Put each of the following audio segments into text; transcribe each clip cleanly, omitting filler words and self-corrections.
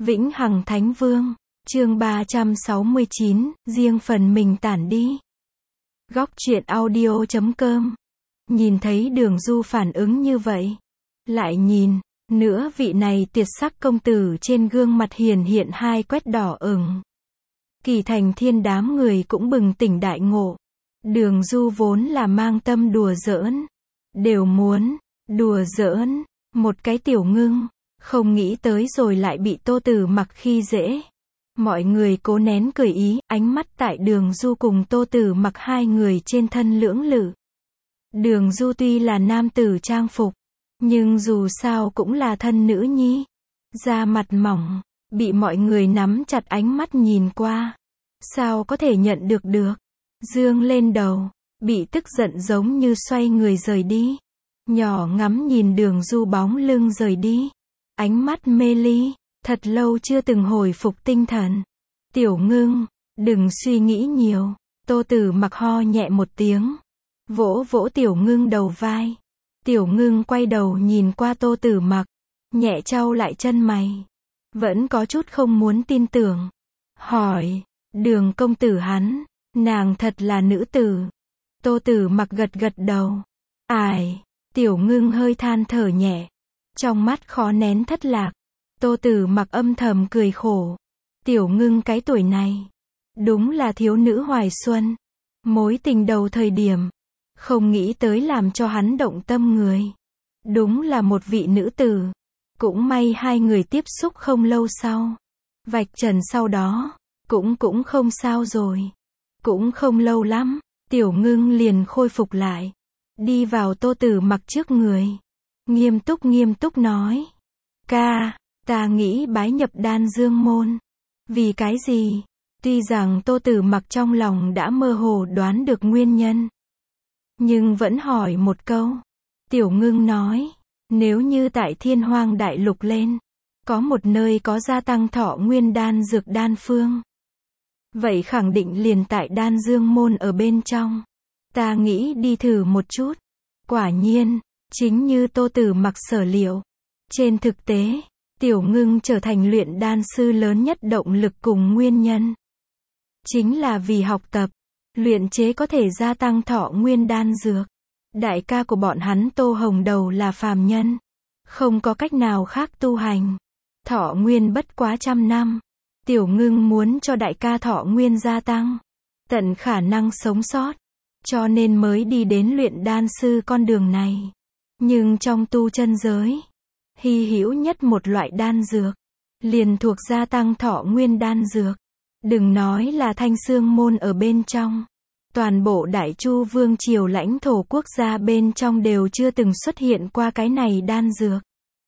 Vĩnh Hằng Thánh Vương, chương 369, riêng phần mình tản đi. Góc truyện audio.com. Nhìn thấy Đường Du phản ứng như vậy, lại nhìn nữa vị này tuyệt sắc công tử trên gương mặt hiển hiện hai quét đỏ ửng. Kỳ Thành Thiên đám người cũng bừng tỉnh đại ngộ. Đường Du vốn là mang tâm đùa giỡn, đều muốn đùa giỡn một cái Tiểu Ngưng, không nghĩ tới rồi lại bị Tô Tử Mặc khi dễ. Mọi người cố nén cười ý, ánh mắt tại Đường Du cùng Tô Tử Mặc hai người trên thân lưỡng lự. Đường Du tuy là nam tử trang phục, nhưng dù sao cũng là thân nữ nhi, da mặt mỏng, bị mọi người nắm chặt ánh mắt nhìn qua, sao có thể nhận được được. Dương lên đầu, bị tức giận giống như xoay người rời đi. Nhỏ ngắm nhìn Đường Du bóng lưng rời đi, ánh mắt mê ly, thật lâu chưa từng hồi phục tinh thần. Tiểu Ngưng, đừng suy nghĩ nhiều. Tô Tử Mặc ho nhẹ một tiếng, vỗ vỗ Tiểu Ngưng đầu vai. Tiểu Ngưng quay đầu nhìn qua Tô Tử Mặc, nhẹ chau lại chân mày, vẫn có chút không muốn tin tưởng. Hỏi, Đường công tử hắn, nàng thật là nữ tử? Tô Tử Mặc gật gật đầu. Ải, Tiểu Ngưng hơi than thở nhẹ, trong mắt khó nén thất lạc. Tô Tử Mặc âm thầm cười khổ. Tiểu Ngưng cái tuổi này, đúng là thiếu nữ hoài xuân, mối tình đầu thời điểm, không nghĩ tới làm cho hắn động tâm người. Đúng là một vị nữ tử. Cũng may hai người tiếp xúc không lâu sau, vạch trần sau đó, cũng không sao rồi. Cũng không lâu lắm, Tiểu Ngưng liền khôi phục lại, đi vào Tô Tử Mặc trước người, nghiêm túc nói: "Ca, ta nghĩ bái nhập Đan Dương môn." Vì cái gì? Tuy rằng Tô Tử Mặc trong lòng đã mơ hồ đoán được nguyên nhân, nhưng vẫn hỏi một câu. Tiểu Ngưng nói, nếu như tại Thiên Hoang Đại Lục lên, có một nơi có gia tăng thọ nguyên đan dược đan phương, vậy khẳng định liền tại Đan Dương môn ở bên trong. Ta nghĩ đi thử một chút. Quả nhiên, chính như Tô Tử Mặc sở liệu. Trên thực tế, Tiểu Ngưng trở thành luyện đan sư lớn nhất động lực cùng nguyên nhân, chính là vì học tập, luyện chế có thể gia tăng thọ nguyên đan dược. Đại ca của bọn hắn Tô Hồng Đầu là phàm nhân, không có cách nào khác tu hành, thọ nguyên bất quá 100 năm. Tiểu Ngưng muốn cho đại ca thọ nguyên gia tăng, tận khả năng sống sót, cho nên mới đi đến luyện đan sư con đường này. Nhưng trong tu chân giới, hy hữu nhất một loại đan dược, liền thuộc gia tăng thọ nguyên đan dược. Đừng nói là Thanh Xương môn ở bên trong, toàn bộ Đại Chu Vương triều lãnh thổ quốc gia bên trong đều chưa từng xuất hiện qua cái này đan dược.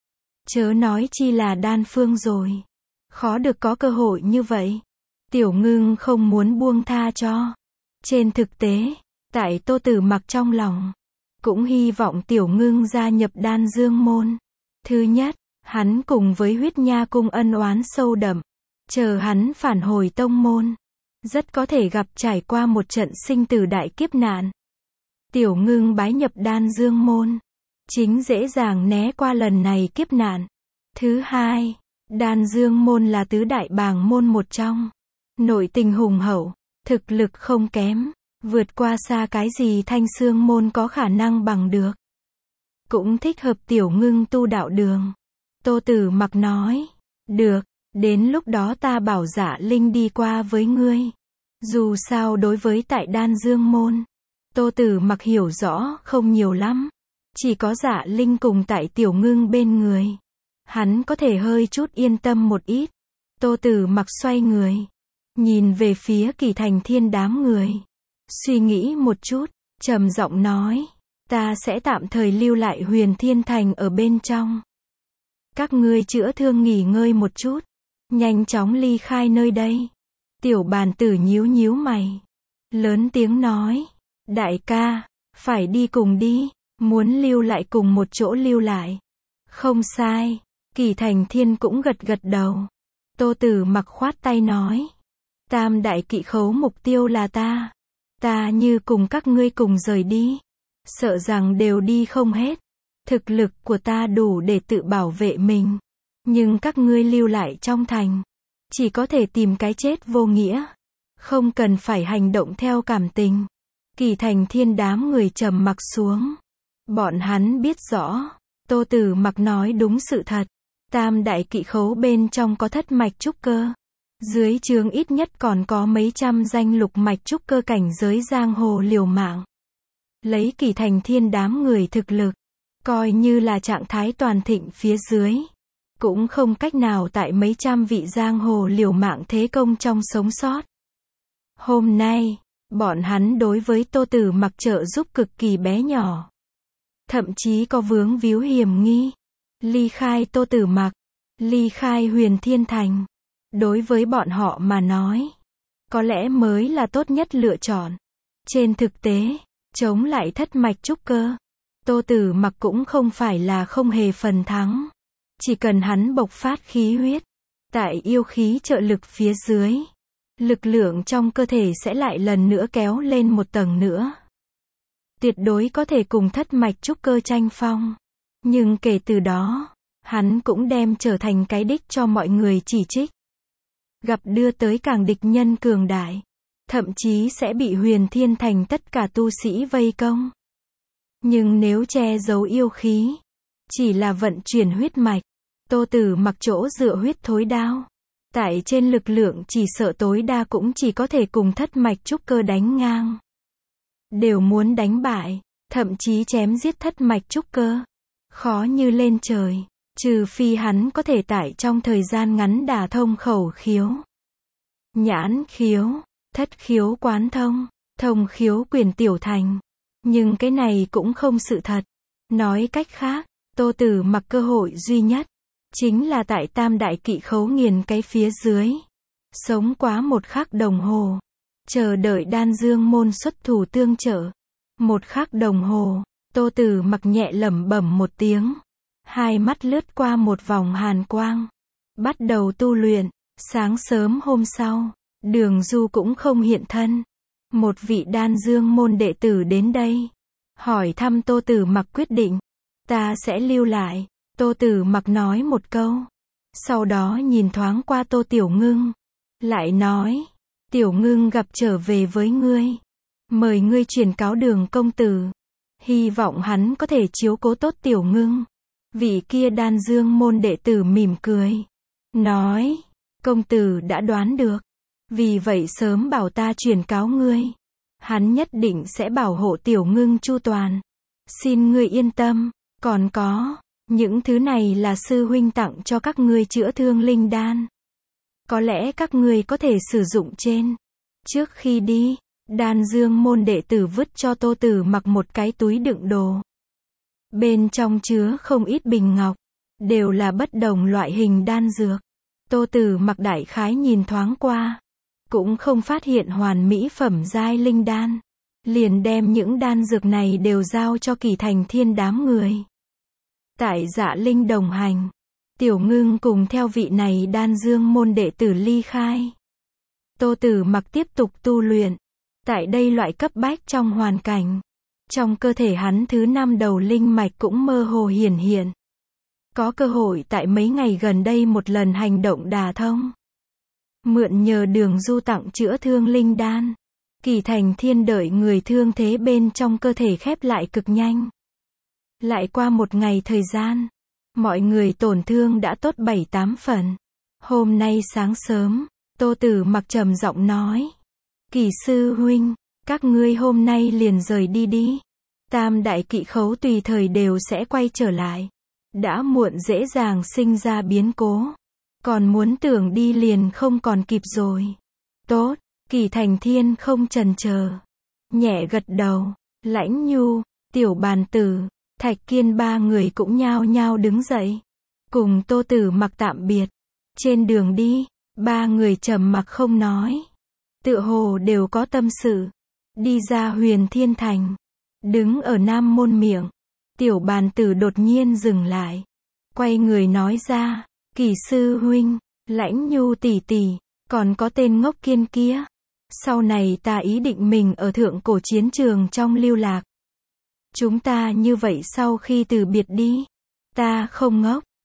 Chớ nói chi là đan phương rồi. Khó được có cơ hội như vậy. Tiểu Ngưng không muốn buông tha cho. Trên thực tế, tại Tô Tử Mặc trong lòng, cũng hy vọng Tiểu Ngưng gia nhập Đan Dương môn. Thứ nhất, hắn cùng với Huyết Nha cung ân oán sâu đậm. Chờ hắn phản hồi tông môn, rất có thể gặp trải qua một trận sinh tử đại kiếp nạn. Tiểu Ngưng bái nhập Đan Dương môn, chính dễ dàng né qua lần này kiếp nạn. Thứ hai, Đan Dương môn là tứ đại bàng môn một trong, nội tình hùng hậu, thực lực không kém, vượt qua xa cái gì Thanh Xương môn có khả năng bằng được. Cũng thích hợp Tiểu Ngưng tu đạo đường. Tô Tử Mặc nói, được, đến lúc đó ta bảo Dạ Linh đi qua với ngươi. Dù sao đối với tại Đan Dương môn, Tô Tử Mặc hiểu rõ không nhiều lắm, chỉ có Dạ Linh cùng tại Tiểu Ngưng bên người, hắn có thể hơi chút yên tâm một ít. Tô Tử Mặc xoay người, nhìn về phía Kỳ Thành Thiên đám người, suy nghĩ một chút, trầm giọng nói, ta sẽ tạm thời lưu lại Huyền Thiên Thành ở bên trong. Các ngươi chữa thương nghỉ ngơi một chút, nhanh chóng ly khai nơi đây. Tiểu Bàn Tử nhíu mày, lớn tiếng nói, đại ca, phải đi cùng đi, muốn lưu lại cùng một chỗ lưu lại. Không sai. Kỳ Thành Thiên cũng gật đầu. Tô Tử Mặc khoát tay nói, Tam đại kỵ khấu mục tiêu là ta. Ta như cùng các ngươi cùng rời đi, sợ rằng đều đi không hết. Thực lực của ta đủ để tự bảo vệ mình. Nhưng các ngươi lưu lại trong thành, chỉ có thể tìm cái chết vô nghĩa. Không cần phải hành động theo cảm tình. Kỳ Thành Thiên đám người trầm mặc xuống. Bọn hắn biết rõ, Tô Tử Mặc nói đúng sự thật. Tam đại kỵ khấu bên trong có thất mạch trúc cơ. Dưới trướng ít nhất còn có mấy trăm danh lục mạch trúc cơ cảnh giới giang hồ liều mạng. Lấy Kỳ Thành Thiên đám người thực lực, coi như là trạng thái toàn thịnh phía dưới, cũng không cách nào tại mấy trăm vị giang hồ liều mạng thế công trong sống sót. Hôm nay, bọn hắn đối với Tô Tử Mặc trợ giúp cực kỳ bé nhỏ. Thậm chí có vướng víu hiểm nghi. Ly khai Tô Tử Mặc, ly khai Huyền Thiên Thành. Đối với bọn họ mà nói, có lẽ mới là tốt nhất lựa chọn. Trên thực tế, chống lại thất mạch trúc cơ, Tô Tử Mặc cũng không phải là không hề phần thắng. Chỉ cần hắn bộc phát khí huyết, tại yêu khí trợ lực phía dưới, lực lượng trong cơ thể sẽ lại lần nữa kéo lên một tầng nữa. Tuyệt đối có thể cùng thất mạch trúc cơ tranh phong. Nhưng kể từ đó, hắn cũng đem trở thành cái đích cho mọi người chỉ trích. Gặp đưa tới càng địch nhân cường đại, thậm chí sẽ bị Huyền Thiên Thành tất cả tu sĩ vây công. Nhưng nếu che giấu yêu khí, chỉ là vận chuyển huyết mạch, Tô Tử Mặc chỗ dựa huyết thối đao, tại trên lực lượng chỉ sợ tối đa cũng chỉ có thể cùng thất mạch trúc cơ đánh ngang. Đều muốn đánh bại, thậm chí chém giết thất mạch trúc cơ, khó như lên trời, trừ phi hắn có thể tại trong thời gian ngắn đả thông khẩu khiếu, nhãn khiếu, thất khiếu quán thông, thông khiếu quyền tiểu thành. Nhưng cái này cũng không sự thật. Nói cách khác, Tô Tử Mặc cơ hội duy nhất, chính là tại tam đại kỵ khấu nghiền cái phía dưới. Sống quá một khắc đồng hồ. Chờ đợi Đan Dương môn xuất thủ tương trợ. Một khắc đồng hồ, Tô Tử Mặc nhẹ lẩm bẩm một tiếng. Hai mắt lướt qua một vòng hàn quang. Bắt đầu tu luyện. Sáng sớm hôm sau, Đường Du cũng không hiện thân. Một vị Đan Dương môn đệ tử đến đây, hỏi thăm Tô Tử Mặc quyết định. Ta sẽ lưu lại, Tô Tử Mặc nói một câu. Sau đó nhìn thoáng qua Tô Tiểu Ngưng, lại nói, Tiểu Ngưng gặp trở về với ngươi, mời ngươi truyền cáo Đường công tử, hy vọng hắn có thể chiếu cố tốt Tiểu Ngưng. Vị kia Đan Dương môn đệ tử mỉm cười, nói, công tử đã đoán được, vì vậy sớm bảo ta truyền cáo ngươi. Hắn nhất định sẽ bảo hộ Tiểu Ngưng chu toàn. Xin ngươi yên tâm. Còn có, những thứ này là sư huynh tặng cho các ngươi chữa thương linh đan. Có lẽ các ngươi có thể sử dụng trên. Trước khi đi, Đan Dương môn đệ tử vứt cho Tô Tử Mặc một cái túi đựng đồ. Bên trong chứa không ít bình ngọc, đều là bất đồng loại hình đan dược. Tô Tử Mặc đại khái nhìn thoáng qua, cũng không phát hiện hoàn mỹ phẩm giai linh đan, liền đem những đan dược này đều giao cho Kỳ Thành Thiên đám người. Tại Dạ Linh đồng hành, Tiểu Ngưng cùng theo vị này Đan Dương môn đệ tử ly khai. Tô Tử Mặc tiếp tục tu luyện. Tại đây loại cấp bách trong hoàn cảnh, trong cơ thể hắn thứ 5 đầu linh mạch cũng mơ hồ hiển hiện. Có cơ hội tại mấy ngày gần đây một lần hành động đả thông. Mượn nhờ Đường Du tặng chữa thương linh đan, Kỳ Thành Thiên đợi người thương thế bên trong cơ thể khép lại cực nhanh. Lại qua một ngày thời gian, mọi người tổn thương đã tốt 7-8 phần. Hôm nay sáng sớm, Tô Tử Mặc trầm giọng nói, Kỳ sư huynh, các ngươi hôm nay liền rời đi đi. Tam đại kỵ khấu tùy thời đều sẽ quay trở lại. Đã muộn dễ dàng sinh ra biến cố. Còn muốn tưởng đi liền không còn kịp rồi. Tốt, Kỳ Thành Thiên không chần chờ, nhẹ gật đầu. Lãnh Nhu, Tiểu Bàn Tử, Thạch Kiên ba người cũng nhao nhao đứng dậy, cùng Tô Tử Mặc tạm biệt. Trên đường đi, ba người trầm mặc không nói, tựa hồ đều có tâm sự. Đi ra Huyền Thiên Thành, đứng ở Nam môn miệng, Tiểu Bàn Tử đột nhiên dừng lại, quay người nói ra, Kỳ sư huynh, Lãnh Nhu tỷ tỷ, còn có tên ngốc Kiên kia. Sau này ta ý định mình ở thượng cổ chiến trường trong lưu lạc. Chúng ta như vậy sau khi từ biệt đi. Ta không ngốc,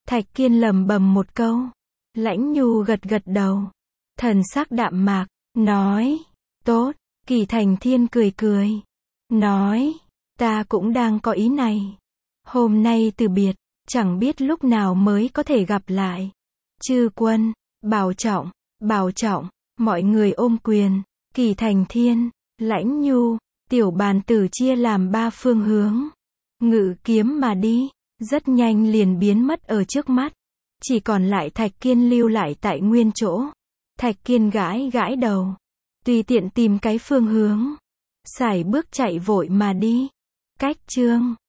Thạch Kiên lẩm bẩm một câu. Lãnh Nhu gật gật đầu. Thần sắc đạm mạc, nói, tốt. Kỳ Thành Thiên cười cười, nói, ta cũng đang có ý này. Hôm nay từ biệt, chẳng biết lúc nào mới có thể gặp lại. Chư quân, bảo trọng, mọi người ôm quyền. Kỳ Thành Thiên, Lãnh Nhu, Tiểu Bàn Tử chia làm 3 phương hướng. Ngự kiếm mà đi, rất nhanh liền biến mất ở trước mắt. Chỉ còn lại Thạch Kiên lưu lại tại nguyên chỗ. Thạch Kiên gãi gãi đầu, tùy tiện tìm cái phương hướng, sải bước chạy vội mà đi. Cách chương